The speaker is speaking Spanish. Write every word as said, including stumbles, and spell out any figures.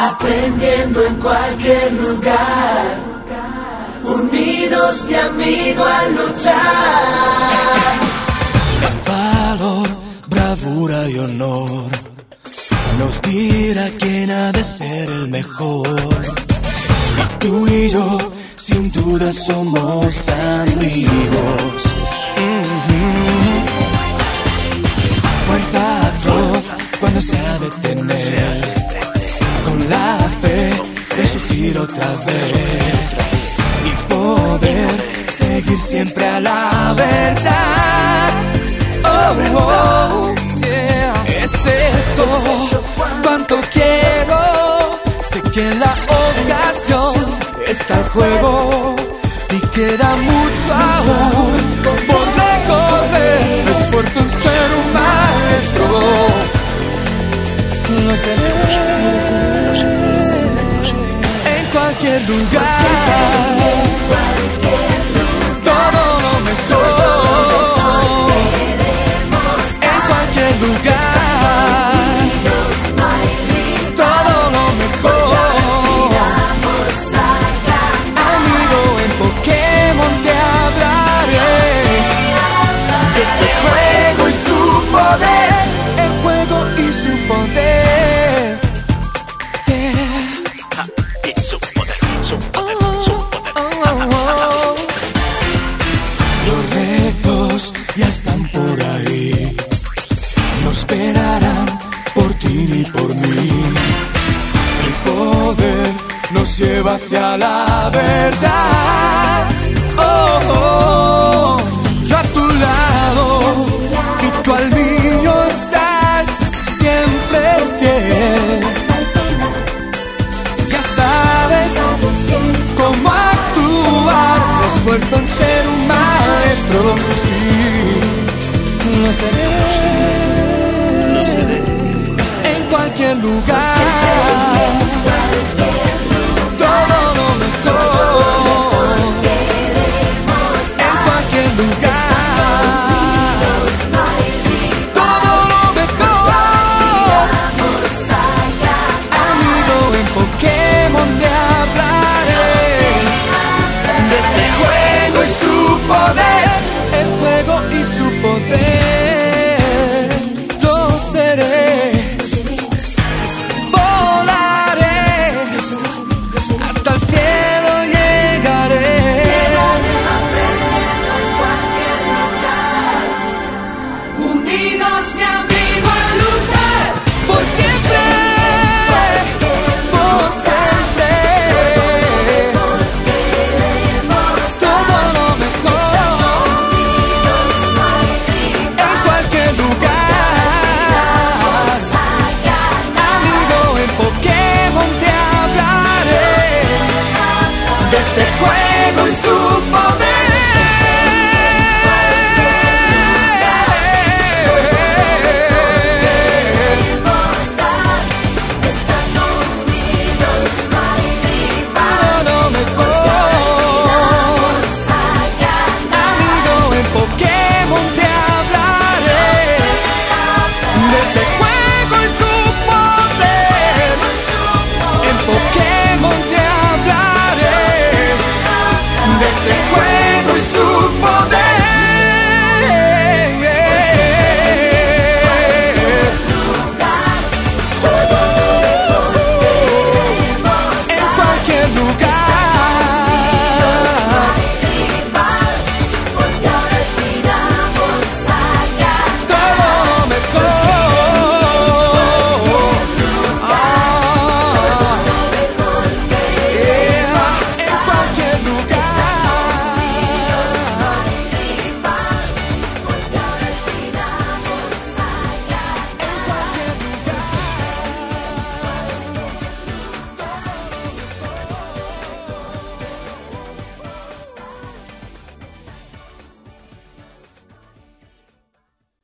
aprendiendo en cualquier lugar, unidos de amigo a luchar. Valor, bravura y honor nos dirá quién ha de ser el mejor. Tú y yo, sin duda, somos amigos. Mm-hmm. Fuerza atroz cuando se ha de tener, con la fe resurgir otra vez y poder seguir siempre a la verdad. Oh, oh, yeah. Es eso, cuanto quiero. Sé que en la ocasión está el juego y queda mucho aún por recorrer. Esfuerzo en ser un maestro. No seré en cualquier lugar, todo lo mejor. En cualquier lugar, todo lo mejor. Amigo, en Pokémon te hablaré de este juego y su poder. El juego y su poder. Yeah. Y su poder, su poder, su poder. Oh, oh, oh. Los retos ya están por ahí, no esperarán por ti ni por mí. El poder nos lleva hacia la verdad. Oh, oh. Yo a tu lado y tú al mío estás siempre fiel. Ya sabes cómo actuar, esfuerzo en ser un maestro. Sí, no seré, no seré en cualquier lugar.